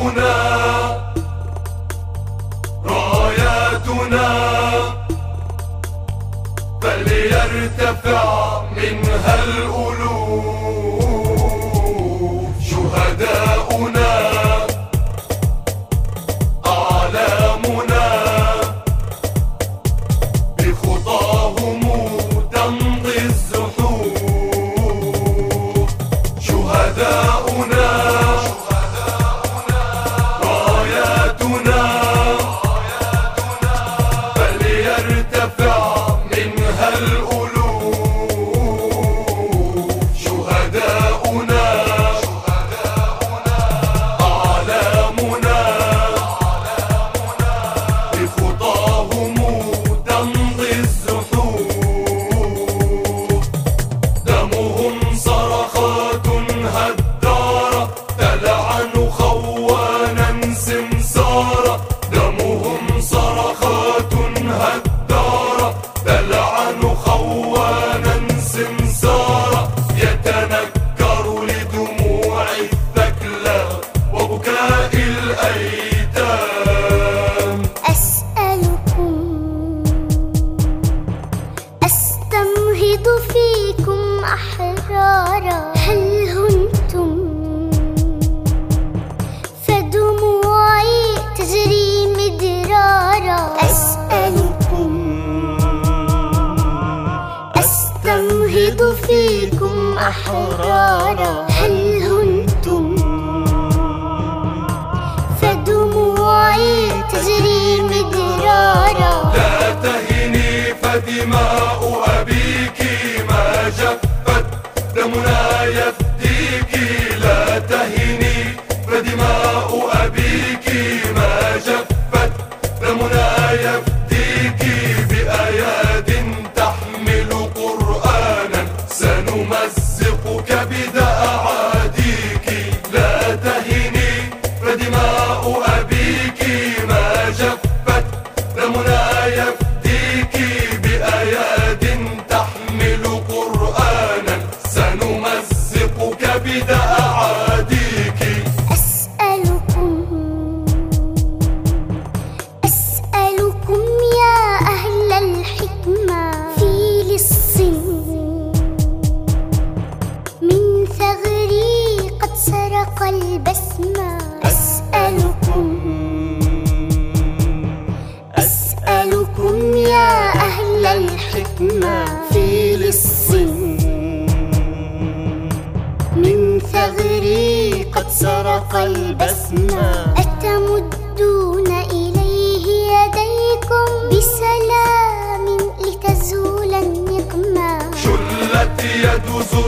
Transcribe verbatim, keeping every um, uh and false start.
شهداؤنا راياتنا فليرتفع منها الألوف. شهداؤنا أعلامنا بخطاهم تمضي الزحوف. شهداؤنا راياتنا فليرتفع منها الألوف. شهداؤنا أعلامنا بخطاهم تمضي الزحوف. دمهم صرخات هدارة تلعن خوانا سمسارة. دمهم صرخات هدارة تلعن خوانا سمسارة. يتنكر لدموع الثكلى وبكاء الأيتام. أسألكم أستمهد فيكم أحرارا. هل هنتم فدموعي تجري مدرارا. أسألكم أستمهد فيكم أحرارا. هل هنتم فدموعي تجري مدرارا. لا تهني فدماء أبيك ما جفت دمنا يفديك. لا تهني فدماء أبيك ما جفت دمنا يفديك. بأياد تحمل قرآنا سنمزق كبد أعاديك. لا تهني فدماء أبيك ما جفت دمنا يفديك. بأياد تحمل قرآنا سنمزق كبد أعاديك. أسألكم أسألكم يا أهل الحكمة في لص من ثغري قد سرق البسمة. أسألكم أسألكم يا أهل الحكمة في لص من ثغري قد سرق البسمة. أتمدون إليه يديكم بسلام لتزول النقمة. شلت يد